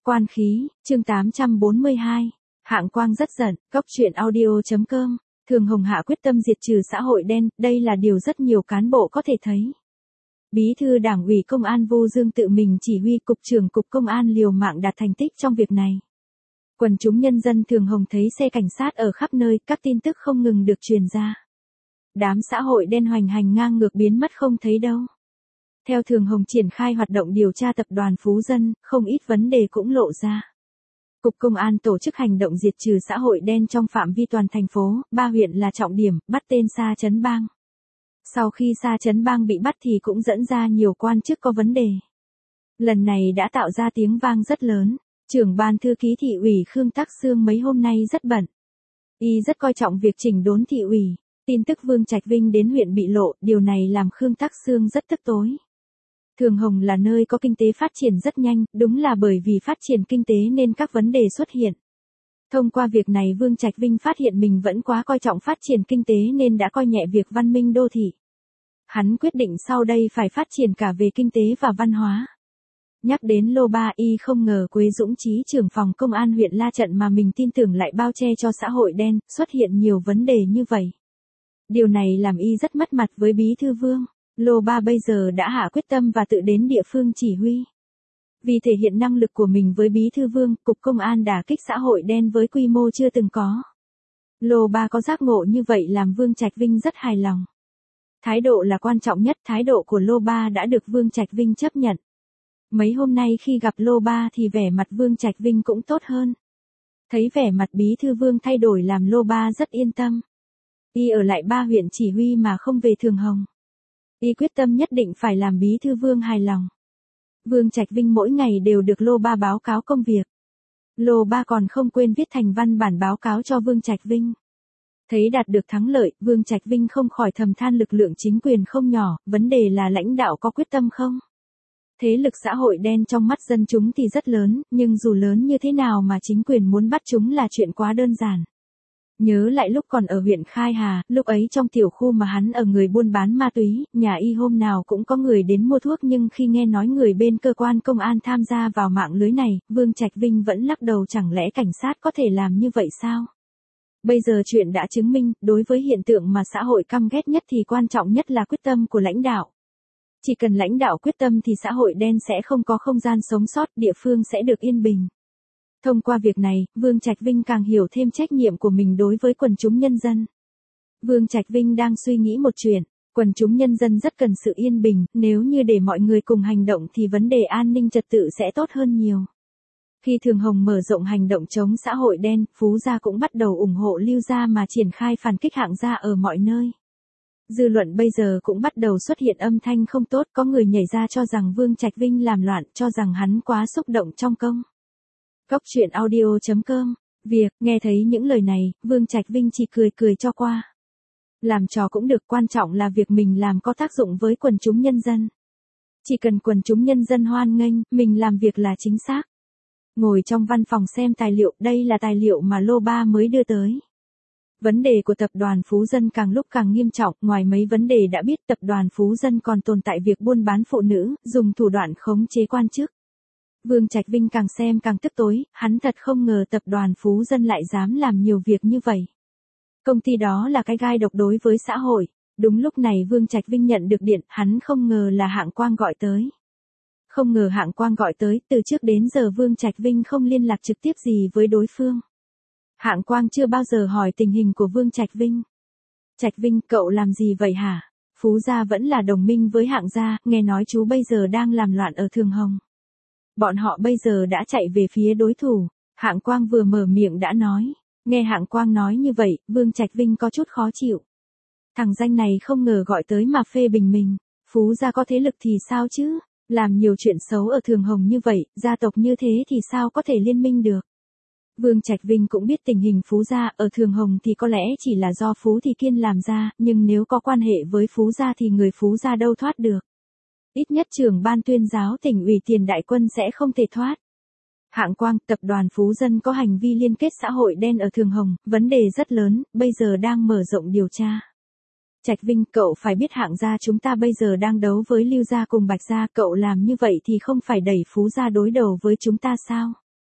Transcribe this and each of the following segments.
Quan khí, chương 842. Hạng Quang rất giận, Cóc truyện audio.com. Thường Hồng hạ quyết tâm diệt trừ xã hội đen, đây là điều rất nhiều cán bộ có thể thấy. Bí thư Đảng ủy Công an Vu Dương tự mình chỉ huy Cục trưởng Cục Công an liều mạng đạt thành tích trong việc này. Quần chúng nhân dân Thường Hồng thấy xe cảnh sát ở khắp nơi, các tin tức không ngừng được truyền ra. Đám xã hội đen hoành hành ngang ngược biến mất không thấy đâu. Theo Thường Hồng triển khai hoạt động điều tra tập đoàn Phú Dân, không ít vấn đề cũng lộ ra. Cục Công an tổ chức hành động diệt trừ xã hội đen trong phạm vi toàn thành phố, 3 huyện là trọng điểm, bắt tên Sa Chấn Bang. Sau khi Sa Chấn Bang bị bắt thì cũng dẫn ra nhiều quan chức có vấn đề. Lần này đã tạo ra tiếng vang rất lớn. Trưởng ban thư ký thị ủy Khương Tắc Xương mấy hôm nay rất bận. Y rất coi trọng việc chỉnh đốn thị ủy. Tin tức Vương Trạch Vinh đến huyện bị lộ, điều này làm Khương Tắc Xương rất tức tối. Thường Hồng là nơi có kinh tế phát triển rất nhanh, đúng là bởi vì phát triển kinh tế nên các vấn đề xuất hiện. Thông qua việc này Vương Trạch Vinh phát hiện mình vẫn quá coi trọng phát triển kinh tế nên đã coi nhẹ việc văn minh đô thị. Hắn quyết định sau đây phải phát triển cả về kinh tế và văn hóa. Nhắc đến Lô Ba, y không ngờ Quế Dũng Chí trưởng phòng công an huyện La Trận mà mình tin tưởng lại bao che cho xã hội đen, xuất hiện nhiều vấn đề như vậy. Điều này làm y rất mất mặt với Bí thư Vương. Lô Ba bây giờ đã hạ quyết tâm và tự đến địa phương chỉ huy. Vì thể hiện năng lực của mình với Bí thư Vương, Cục Công an đả kích xã hội đen với quy mô chưa từng có. Lô Ba có giác ngộ như vậy làm Vương Trạch Vinh rất hài lòng. Thái độ là quan trọng nhất, thái độ của Lô Ba đã được Vương Trạch Vinh chấp nhận. Mấy hôm nay khi gặp Lô Ba thì vẻ mặt Vương Trạch Vinh cũng tốt hơn. Thấy vẻ mặt Bí thư Vương thay đổi làm Lô Ba rất yên tâm. Y ở lại 3 huyện chỉ huy mà không về Thường Hồng. Y quyết tâm nhất định phải làm Bí thư Vương hài lòng. Vương Trạch Vinh mỗi ngày đều được Lô Ba báo cáo công việc. Lô Ba còn không quên viết thành văn bản báo cáo cho Vương Trạch Vinh. Thấy đạt được thắng lợi, Vương Trạch Vinh không khỏi thầm than lực lượng chính quyền không nhỏ, vấn đề là lãnh đạo có quyết tâm không? Thế lực xã hội đen trong mắt dân chúng thì rất lớn, nhưng dù lớn như thế nào mà chính quyền muốn bắt chúng là chuyện quá đơn giản. Nhớ lại lúc còn ở huyện Khai Hà, lúc ấy trong tiểu khu mà hắn ở người buôn bán ma túy, nhà y hôm nào cũng có người đến mua thuốc nhưng khi nghe nói người bên cơ quan công an tham gia vào mạng lưới này, Vương Trạch Vinh vẫn lắc đầu chẳng lẽ cảnh sát có thể làm như vậy sao? Bây giờ chuyện đã chứng minh, đối với hiện tượng mà xã hội căm ghét nhất thì quan trọng nhất là quyết tâm của lãnh đạo. Chỉ cần lãnh đạo quyết tâm thì xã hội đen sẽ không có không gian sống sót, địa phương sẽ được yên bình. Thông qua việc này, Vương Trạch Vinh càng hiểu thêm trách nhiệm của mình đối với quần chúng nhân dân. Vương Trạch Vinh đang suy nghĩ một chuyện, quần chúng nhân dân rất cần sự yên bình, nếu như để mọi người cùng hành động thì vấn đề an ninh trật tự sẽ tốt hơn nhiều. Khi Thường Hồng mở rộng hành động chống xã hội đen, Phú Gia cũng bắt đầu ủng hộ Lưu Gia mà triển khai phản kích Hạng Gia ở mọi nơi. Dư luận bây giờ cũng bắt đầu xuất hiện âm thanh không tốt, có người nhảy ra cho rằng Vương Trạch Vinh làm loạn, cho rằng hắn quá xúc động trong công. Cóc truyện audio.com. Việc, nghe thấy những lời này, Vương Trạch Vinh chỉ cười cười cho qua. Làm trò cũng được, quan trọng là việc mình làm có tác dụng với quần chúng nhân dân. Chỉ cần quần chúng nhân dân hoan nghênh, mình làm việc là chính xác. Ngồi trong văn phòng xem tài liệu, đây là tài liệu mà Lô Ba mới đưa tới. Vấn đề của tập đoàn Phú Dân càng lúc càng nghiêm trọng, ngoài mấy vấn đề đã biết tập đoàn Phú Dân còn tồn tại việc buôn bán phụ nữ, dùng thủ đoạn khống chế quan chức. Vương Trạch Vinh càng xem càng tức tối, hắn thật không ngờ tập đoàn Phú Dân lại dám làm nhiều việc như vậy. Công ty đó là cái gai độc đối với xã hội. Đúng lúc này Vương Trạch Vinh nhận được điện, hắn không ngờ là Hạng Quang gọi tới. Không ngờ Hạng Quang gọi tới, từ trước đến giờ Vương Trạch Vinh không liên lạc trực tiếp gì với đối phương. Hạng Quang chưa bao giờ hỏi tình hình của Vương Trạch Vinh. Trạch Vinh, cậu làm gì vậy hả? Phú Gia vẫn là đồng minh với Hạng Gia, nghe nói chú bây giờ đang làm loạn ở Thường Hồng. Bọn họ bây giờ đã chạy về phía đối thủ. Hạng Quang vừa mở miệng đã nói. Nghe Hạng Quang nói như vậy, Vương Trạch Vinh có chút khó chịu. Thằng danh này không ngờ gọi tới mà phê bình mình. Phú Gia có thế lực thì sao chứ? Làm nhiều chuyện xấu ở Thường Hồng như vậy, gia tộc như thế thì sao có thể liên minh được? Vương Trạch Vinh cũng biết tình hình Phú Gia ở Thường Hồng thì có lẽ chỉ là do Phú Thị Kiên làm ra, nhưng nếu có quan hệ với Phú Gia thì người Phú Gia đâu thoát được. Ít nhất trưởng ban tuyên giáo tỉnh ủy Tiền Đại Quân sẽ không thể thoát. Hạng Quang, tập đoàn Phú Dân có hành vi liên kết xã hội đen ở Thường Hồng, vấn đề rất lớn, bây giờ đang mở rộng điều tra. Trạch Vinh, cậu phải biết Hạng Gia chúng ta bây giờ đang đấu với Lưu Gia cùng Bạch Gia, cậu làm như vậy thì không phải đẩy Phú Gia đối đầu với chúng ta sao?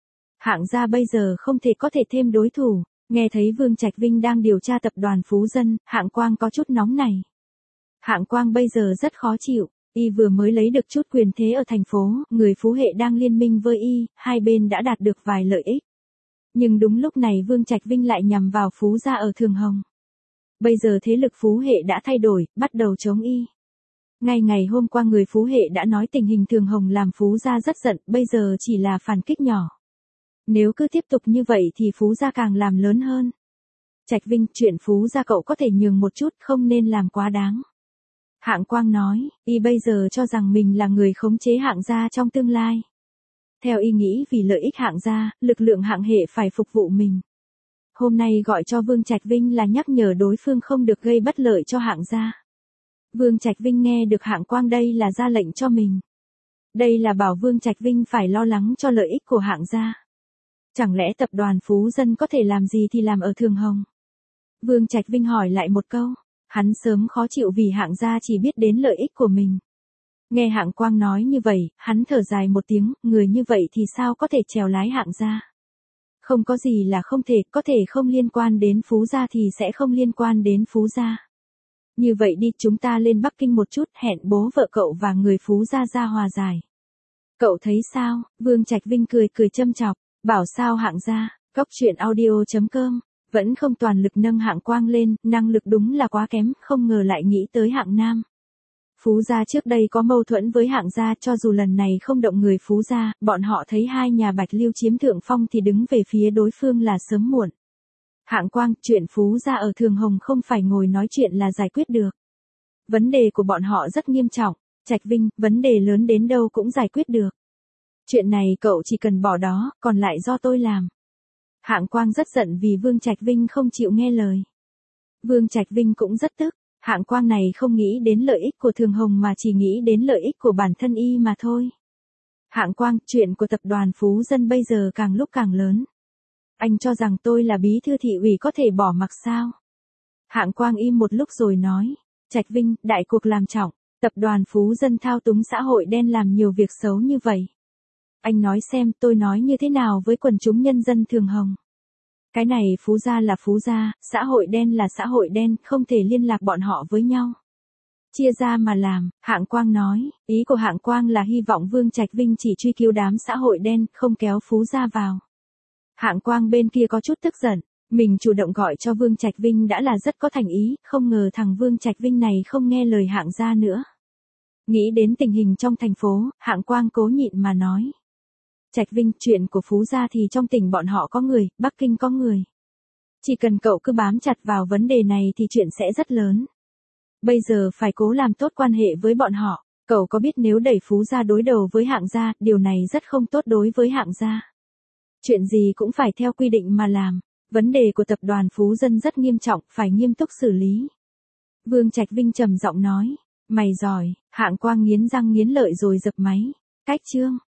Hạng gia bây giờ không thể có thể thêm đối thủ, nghe thấy Vương Trạch Vinh đang điều tra tập đoàn Phú Dân, Hạng Quang có chút nóng này. Hạng Quang bây giờ rất khó chịu, y vừa mới lấy được chút quyền thế ở thành phố, người Phú Hệ đang liên minh với y, hai bên đã đạt được vài lợi ích. Nhưng đúng lúc này Vương Trạch Vinh lại nhằm vào Phú gia ở Thường Hồng. Bây giờ thế lực Phú Hệ đã thay đổi, bắt đầu chống y. Ngay ngày hôm qua người Phú Hệ đã nói tình hình Thường Hồng làm Phú gia rất giận, bây giờ chỉ là phản kích nhỏ. Nếu cứ tiếp tục như vậy thì Phú gia càng làm lớn hơn. Trạch Vinh, chuyện Phú gia cậu có thể nhường một chút, không nên làm quá đáng. Hạng Quang nói, y bây giờ cho rằng mình là người khống chế Hạng gia trong tương lai. Theo y nghĩ vì lợi ích Hạng gia, lực lượng Hạng Hệ phải phục vụ mình. Hôm nay gọi cho Vương Trạch Vinh là nhắc nhở đối phương không được gây bất lợi cho Hạng gia. Vương Trạch Vinh nghe được Hạng Quang đây là ra lệnh cho mình. Đây là bảo Vương Trạch Vinh phải lo lắng cho lợi ích của Hạng gia. Chẳng lẽ tập đoàn Phú Dân có thể làm gì thì làm ở Thường Hồng? Vương Trạch Vinh hỏi lại một câu, hắn sớm khó chịu vì Hạng gia chỉ biết đến lợi ích của mình. Nghe Hạng Quang nói như vậy, hắn thở dài một tiếng, người như vậy thì sao có thể chèo lái Hạng gia? Không có gì là không thể, có thể không liên quan đến Phú gia thì sẽ không liên quan đến Phú gia. Như vậy đi, chúng ta lên Bắc Kinh một chút, hẹn bố vợ cậu và người Phú gia ra hòa giải. Cậu thấy sao? Vương Trạch Vinh cười châm chọc, bảo sao Hạng gia, Cóc Truyện Audio.com, vẫn không toàn lực nâng Hạng Quang lên, năng lực đúng là quá kém, không ngờ lại nghĩ tới Hạng Nam. Phú gia trước đây có mâu thuẫn với Hạng gia, cho dù lần này không động người Phú gia, bọn họ thấy hai nhà Bạch Lưu chiếm thượng phong thì đứng về phía đối phương là sớm muộn. Hạng Quang, chuyện Phú gia ở Thường Hồng không phải ngồi nói chuyện là giải quyết được. Vấn đề của bọn họ rất nghiêm trọng, Trạch Vinh, vấn đề lớn đến đâu cũng giải quyết được. Chuyện này cậu chỉ cần bỏ đó, còn lại do tôi làm. Hạng Quang rất giận vì Vương Trạch Vinh không chịu nghe lời. Vương Trạch Vinh cũng rất tức, Hạng Quang này không nghĩ đến lợi ích của Thường Hồng mà chỉ nghĩ đến lợi ích của bản thân y mà thôi. Hạng Quang, chuyện của tập đoàn Phú Dân bây giờ càng lúc càng lớn. Anh cho rằng tôi là bí thư thị ủy có thể bỏ mặc sao? Hạng Quang im một lúc rồi nói, Trạch Vinh, đại cuộc làm trọng, tập đoàn Phú Dân thao túng xã hội đen làm nhiều việc xấu như vậy. Anh nói xem tôi nói như thế nào với quần chúng nhân dân Thường Hồng. Cái này Phú gia là Phú gia, xã hội đen là xã hội đen, không thể liên lạc bọn họ với nhau. Chia ra mà làm, Hạng Quang nói, ý của Hạng Quang là hy vọng Vương Trạch Vinh chỉ truy cứu đám xã hội đen, không kéo Phú gia vào. Hạng Quang bên kia có chút tức giận, mình chủ động gọi cho Vương Trạch Vinh đã là rất có thành ý, không ngờ thằng Vương Trạch Vinh này không nghe lời Hạng gia nữa. Nghĩ đến tình hình trong thành phố, Hạng Quang cố nhịn mà nói. Trạch Vinh, chuyện của Phú gia thì trong tỉnh bọn họ có người, Bắc Kinh có người. Chỉ cần cậu cứ bám chặt vào vấn đề này thì chuyện sẽ rất lớn. Bây giờ phải cố làm tốt quan hệ với bọn họ, cậu có biết nếu đẩy Phú gia đối đầu với Hạng gia, điều này rất không tốt đối với Hạng gia. Chuyện gì cũng phải theo quy định mà làm, vấn đề của tập đoàn Phú Dân rất nghiêm trọng, phải nghiêm túc xử lý. Vương Trạch Vinh trầm giọng nói, mày giỏi, Hạng Quang nghiến răng nghiến lợi rồi dập máy, cách chương.